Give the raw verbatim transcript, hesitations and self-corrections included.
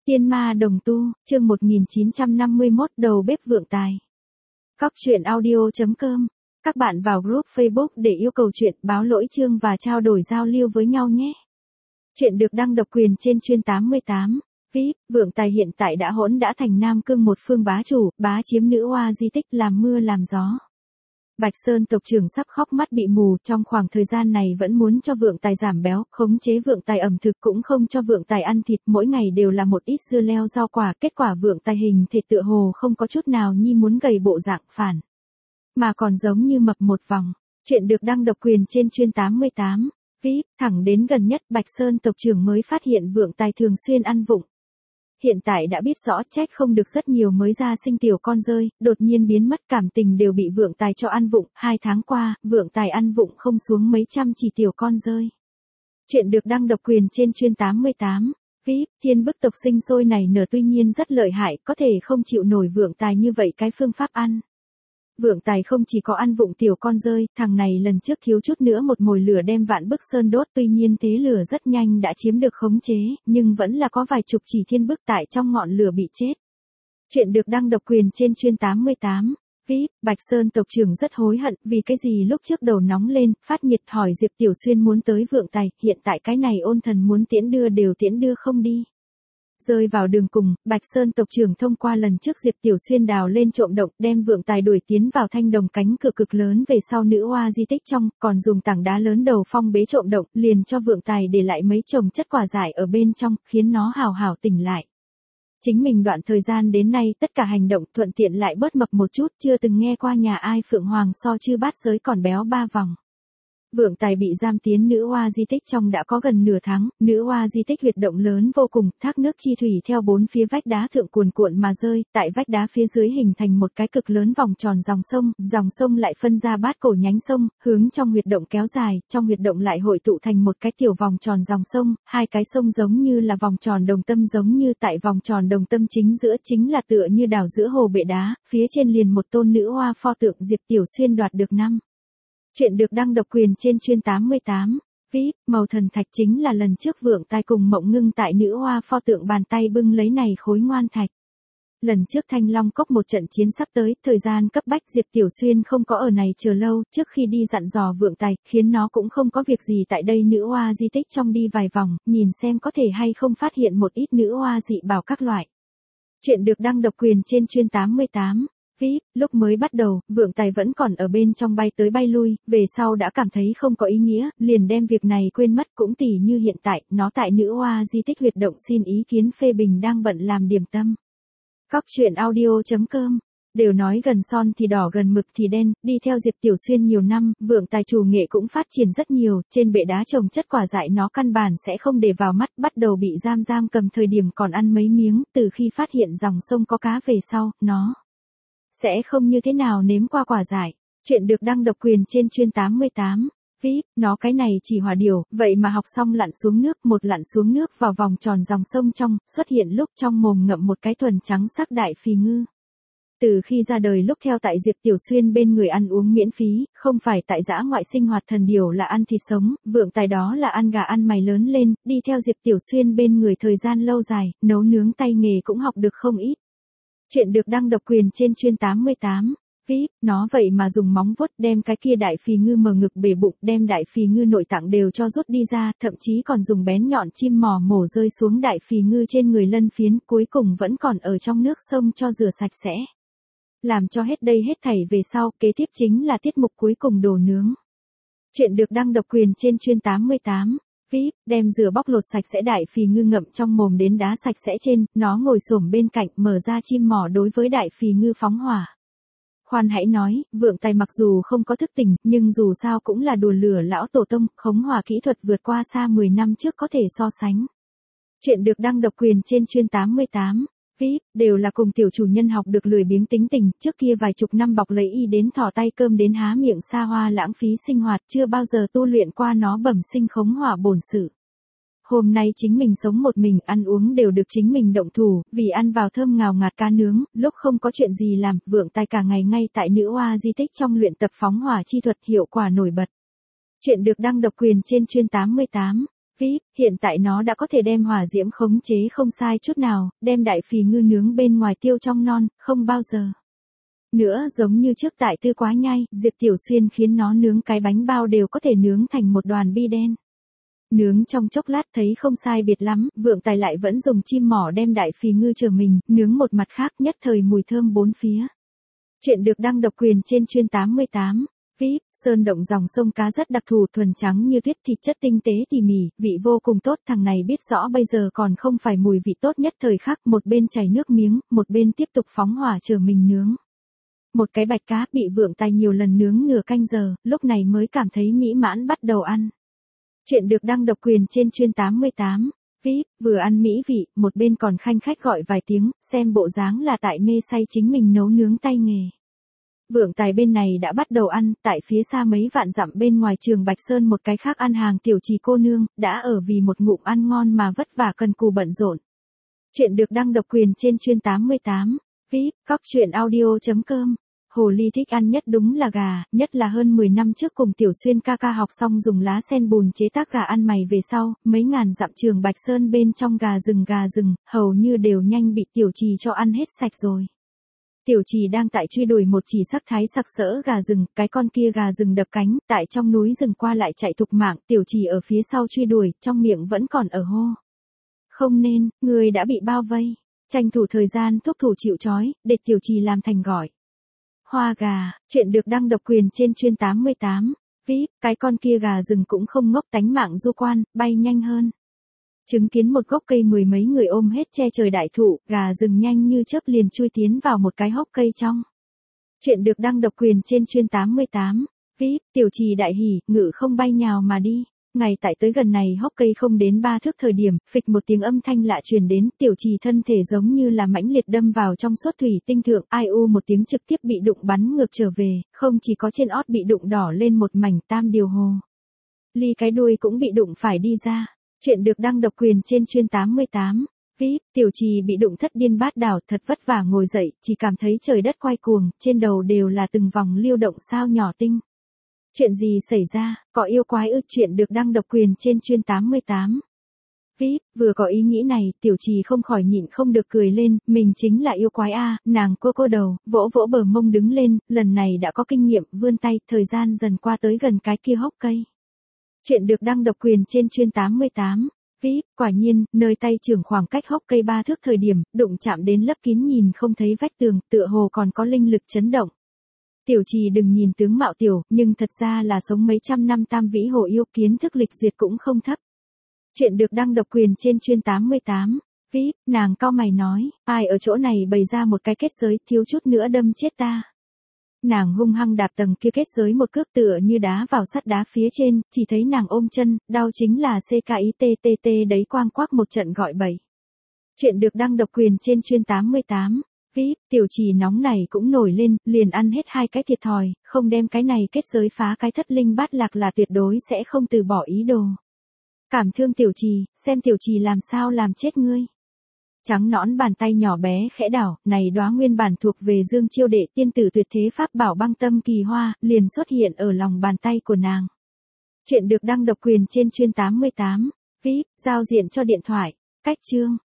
Tiên ma đồng tu, chương một nghìn chín trăm năm mươi mốt đầu bếp vượng tài. Cóc truyện audio chấm com. Các bạn vào group Facebook để yêu cầu chuyện, báo lỗi chương và trao đổi giao lưu với nhau nhé. Chuyện được đăng độc quyền trên chuyên tám mươi tám. vê i pê, vượng tài hiện tại đã hỗn đã thành nam cương một phương bá chủ, bá chiếm nữ oa di tích làm mưa làm gió. Bạch Sơn tộc trưởng sắp khóc mắt bị mù, trong khoảng thời gian này vẫn muốn cho vượng tài giảm béo, khống chế vượng tài ẩm thực cũng không cho vượng tài ăn thịt, mỗi ngày đều là một ít dưa leo rau quả, kết quả vượng tài hình thịt tựa hồ không có chút nào nhi muốn gầy bộ dạng phản, mà còn giống như mập một vòng. Chuyện được đăng độc quyền trên chuyên tám mươi tám. vê i pê, thẳng đến gần nhất Bạch Sơn tộc trưởng mới phát hiện vượng tài thường xuyên ăn vụng. Hiện tại đã biết rõ trách không được rất nhiều mới ra sinh tiểu con rơi, đột nhiên biến mất cảm tình đều bị vượng tài cho ăn vụng, hai tháng qua, vượng tài ăn vụng không xuống mấy trăm chỉ tiểu con rơi. Chuyện được đăng độc quyền trên chuyên tám mươi tám. vê i pê, thiên bức tộc sinh sôi này nở tuy nhiên rất lợi hại, có thể không chịu nổi vượng tài như vậy cái phương pháp ăn. Vượng tài không chỉ có ăn vụng tiểu con rơi, thằng này lần trước thiếu chút nữa một mồi lửa đem vạn bức sơn đốt, tuy nhiên thế lửa rất nhanh đã chiếm được khống chế, nhưng vẫn là có vài chục chỉ thiên bức tại trong ngọn lửa bị chết. Chuyện được đăng độc quyền trên chuyên tám mươi tám. vê i pê, Bạch Sơn tộc trưởng rất hối hận, vì cái gì lúc trước đầu nóng lên, phát nhiệt hỏi Diệp Tiểu Xuyên muốn tới vượng tài, hiện tại cái này ôn thần muốn tiễn đưa đều tiễn đưa không đi. Rơi vào đường cùng, Bạch Sơn tộc trưởng thông qua lần trước Diệp Tiểu Xuyên đào lên trộm động, đem vượng tài đuổi tiến vào thanh đồng cánh cửa cực lớn về sau nữ oa di tích trong, còn dùng tảng đá lớn đầu phong bế trộm động, liền cho vượng tài để lại mấy chồng chất quả dại ở bên trong, khiến nó hào hào tỉnh lại. Chính mình đoạn thời gian đến nay tất cả hành động thuận tiện lại bớt mập một chút, chưa từng nghe qua nhà ai Phượng Hoàng so chư bát giới còn béo ba vòng. Vượng tài bị giam tiến nữ oa di tích trong đã có gần nửa tháng, nữ oa di tích huyệt động lớn vô cùng, thác nước chi thủy theo bốn phía vách đá thượng cuồn cuộn mà rơi, tại vách đá phía dưới hình thành một cái cực lớn vòng tròn dòng sông, dòng sông lại phân ra bát cổ nhánh sông, hướng trong huyệt động kéo dài, trong huyệt động lại hội tụ thành một cái tiểu vòng tròn dòng sông, hai cái sông giống như là vòng tròn đồng tâm, giống như tại vòng tròn đồng tâm chính giữa chính là tựa như đảo giữa hồ bệ đá, phía trên liền một tôn nữ oa pho tượng Diệp Tiểu Xuyên đoạt được năm. Chuyện được đăng độc quyền trên chuyên tám mươi tám. vê i pê, màu thần thạch chính là lần trước vượng tài cùng Mộng Ngưng tại nữ oa pho tượng bàn tay bưng lấy này khối ngoan thạch. Lần trước Thanh Long Cốc một trận chiến sắp tới, thời gian cấp bách Diệp Tiểu Xuyên không có ở này chờ lâu, trước khi đi dặn dò vượng tài, khiến nó cũng không có việc gì tại đây nữ oa di tích trong đi vài vòng, nhìn xem có thể hay không phát hiện một ít nữ oa dị bảo các loại. Chuyện được đăng độc quyền trên chuyên tám mươi tám. vê i pê, lúc mới bắt đầu, vượng tài vẫn còn ở bên trong bay tới bay lui, về sau đã cảm thấy không có ý nghĩa, liền đem việc này quên mất, cũng tỉ như hiện tại, nó tại nữ oa di tích huyệt động xin ý kiến phê bình đang bận làm điểm tâm. Cóc truyện audio chấm com. Đều nói gần son thì đỏ gần mực thì đen, đi theo Diệp Tiểu Xuyên nhiều năm, vượng tài chủ nghệ cũng phát triển rất nhiều, trên bệ đá trồng chất quả dại nó căn bản sẽ không để vào mắt, bắt đầu bị giam giam cầm thời điểm còn ăn mấy miếng, từ khi phát hiện dòng sông có cá về sau, nó sẽ không như thế nào nếm qua quả dại. Chuyện được đăng độc quyền trên chuyên tám mươi tám. vê i pê, nó cái này chỉ hỏa điều, vậy mà học xong lặn xuống nước, một lặn xuống nước vào vòng tròn dòng sông trong, xuất hiện lúc trong mồm ngậm một cái thuần trắng sắc đại phì ngư. Từ khi ra đời lúc theo tại Diệp Tiểu Xuyên bên người ăn uống miễn phí, không phải tại dã ngoại sinh hoạt thần điều là ăn thịt sống, vượng tài đó là ăn gà ăn mày lớn lên, đi theo Diệp Tiểu Xuyên bên người thời gian lâu dài, nấu nướng tay nghề cũng học được không ít. Chuyện được đăng độc quyền trên chuyên tám mươi tám. vê i pê, nó vậy mà dùng móng vuốt đem cái kia đại phì ngư mở ngực bể bụng, đem đại phì ngư nội tạng đều cho rút đi ra, thậm chí còn dùng bén nhọn chim mỏ mổ rơi xuống đại phì ngư trên người lân phiến, cuối cùng vẫn còn ở trong nước sông cho rửa sạch sẽ. Làm cho hết đây hết thảy về sau, kế tiếp chính là tiết mục cuối cùng đồ nướng. Chuyện được đăng độc quyền trên chuyên tám mươi tám. vê i pê, đem rửa bóc lột sạch sẽ đại phì ngư ngậm trong mồm đến đá sạch sẽ trên, nó ngồi xổm bên cạnh, mở ra chim mỏ đối với đại phì ngư phóng hỏa. Khoan hãy nói, vượng tài mặc dù không có thức tỉnh, nhưng dù sao cũng là đùa lửa lão tổ tông, khống hỏa kỹ thuật vượt qua xa mười năm trước có thể so sánh. Chuyện được đăng độc quyền trên chuyên tám mươi tám. vê i pê, đều là cùng tiểu chủ nhân học được lười biếng tính tình, trước kia vài chục năm bọc lấy y đến thỏ tay cơm đến há miệng xa hoa lãng phí sinh hoạt, chưa bao giờ tu luyện qua nó bẩm sinh khống hỏa bổn sự. Hôm nay chính mình sống một mình, ăn uống đều được chính mình động thủ, vì ăn vào thơm ngào ngạt cá nướng, lúc không có chuyện gì làm, vượng tài cả ngày ngay tại nữ oa di tích trong luyện tập phóng hỏa chi thuật, hiệu quả nổi bật. Chuyện được đăng độc quyền trên chuyên tám mươi tám. vê i pê, hiện tại nó đã có thể đem hỏa diễm khống chế không sai chút nào, đem đại phì ngư nướng bên ngoài tiêu trong non, không bao giờ nữa giống như trước tại Tư Quá Nhai, Diệp Tiểu Xuyên khiến nó nướng cái bánh bao đều có thể nướng thành một đoàn bi đen. Nướng trong chốc lát thấy không sai biệt lắm, Vượng Tài lại vẫn dùng chim mỏ đem đại phì ngư chờ mình, nướng một mặt khác, nhất thời mùi thơm bốn phía. Chuyện được đăng độc quyền trên chuyên tám mươi tám. vê i pê, sơn động dòng sông cá rất đặc thù, thuần trắng như tuyết, thịt chất tinh tế tỉ mỉ, vị vô cùng tốt. Thằng này biết rõ bây giờ còn không phải mùi vị tốt nhất thời khắc, một bên chảy nước miếng, một bên tiếp tục phóng hỏa chờ mình nướng. Một cái bạch cá bị Vượng Tài nhiều lần nướng nửa canh giờ, lúc này mới cảm thấy mỹ mãn bắt đầu ăn. Chuyện được đăng độc quyền trên chuyên tám mươi tám. vê i pê, vừa ăn mỹ vị, một bên còn khanh khách gọi vài tiếng, xem bộ dáng là tại mê say chính mình nấu nướng tay nghề. Vượng Tài bên này đã bắt đầu ăn, tại phía xa mấy vạn dặm bên ngoài Trường Bạch Sơn một cái khác ăn hàng Tiểu Trì cô nương, đã ở vì một ngụm ăn ngon mà vất vả cần cù bận rộn. Chuyện được đăng độc quyền trên chuyên tám mươi tám. vê i pê, cóc truyện audio chấm com. Hồ ly thích ăn nhất đúng là gà, nhất là hơn mười năm trước cùng Tiểu Xuyên ca ca học xong dùng lá sen bùn chế tác gà ăn mày về sau, mấy ngàn dặm Trường Bạch Sơn bên trong gà rừng gà rừng, hầu như đều nhanh bị Tiểu Trì cho ăn hết sạch rồi. Tiểu Trì đang tại truy đuổi một chỉ sắc thái sặc sỡ gà rừng, cái con kia gà rừng đập cánh, tại trong núi rừng qua lại chạy thục mạng, Tiểu Trì ở phía sau truy đuổi, trong miệng vẫn còn ở hô. Không nên, người đã bị bao vây, tranh thủ thời gian thúc thủ chịu trói, để Tiểu Trì làm thành gọi. Hoa gà, chuyện được đăng độc quyền trên chuyên tám mươi tám. vê i pê, cái con kia gà rừng cũng không ngốc, tánh mạng du quan, bay nhanh hơn. Chứng kiến một gốc cây mười mấy người ôm hết che trời đại thụ, gà rừng nhanh như chớp liền chui tiến vào một cái hốc cây trong. Chuyện được đăng độc quyền trên chuyên tám mươi tám. vê i pê, Tiểu Trì đại hỉ, ngự không bay nhào mà đi. Ngày tại tới gần này hốc cây không đến ba thước thời điểm, phịch một tiếng âm thanh lạ truyền đến, Tiểu Trì thân thể giống như là mãnh liệt đâm vào trong suốt thủy tinh thượng, ai u một tiếng trực tiếp bị đụng bắn ngược trở về, không chỉ có trên ót bị đụng đỏ lên một mảnh tam điều hồ. Ly cái đuôi cũng bị đụng phải đi ra. Chuyện được đăng độc quyền trên chuyên tám mươi tám. vê i pê, Tiểu Trì bị đụng thất điên bát đảo, thật vất vả ngồi dậy, chỉ cảm thấy trời đất quay cuồng, trên đầu đều là từng vòng liêu động sao nhỏ tinh. Chuyện gì xảy ra, có yêu quái ư? Chuyện được đăng độc quyền trên chuyên tám mươi tám. vê i pê, vừa có ý nghĩ này, Tiểu Trì không khỏi nhịn không được cười lên, mình chính là yêu quái a, nàng cô cô đầu, vỗ vỗ bờ mông đứng lên, lần này đã có kinh nghiệm, vươn tay, thời gian dần qua tới gần cái kia hốc cây. Chuyện được đăng độc quyền trên chuyên tám mươi tám. vê i pê, quả nhiên, nơi tay trưởng khoảng cách hốc cây ba thước thời điểm, đụng chạm đến lấp kín nhìn không thấy vách tường, tựa hồ còn có linh lực chấn động. Tiểu Trì đừng nhìn tướng mạo tiểu, nhưng thật ra là sống mấy trăm năm tam vĩ hồ yêu, kiến thức lịch duyệt cũng không thấp. Chuyện được đăng độc quyền trên chuyên tám mươi tám. vê i pê, nàng cau mày nói, ai ở chỗ này bày ra một cái kết giới, thiếu chút nữa đâm chết ta. Nàng hung hăng đạp tầng kia kết giới một cước tựa như đá vào sắt đá phía trên, chỉ thấy nàng ôm chân, đau chính là xê ca i tê tê tê đấy, quang quắc một trận gọi bậy. Chuyện được đăng độc quyền trên chuyên tám mươi tám. vê i pê, Tiểu Trì nóng này cũng nổi lên, liền ăn hết hai cái thiệt thòi, không đem cái này kết giới phá cái thất linh bát lạc là tuyệt đối sẽ không từ bỏ ý đồ. Cảm thương Tiểu Trì, xem Tiểu Trì làm sao làm chết ngươi. Trắng nõn bàn tay nhỏ bé khẽ đảo, này đóa nguyên bản thuộc về Dương Chiêu Đệ tiên tử tuyệt thế pháp bảo băng tâm kỳ hoa, liền xuất hiện ở lòng bàn tay của nàng. Chuyện được đăng độc quyền trên chuyên tám mươi tám. vê i pê, giao diện cho điện thoại, cách chương.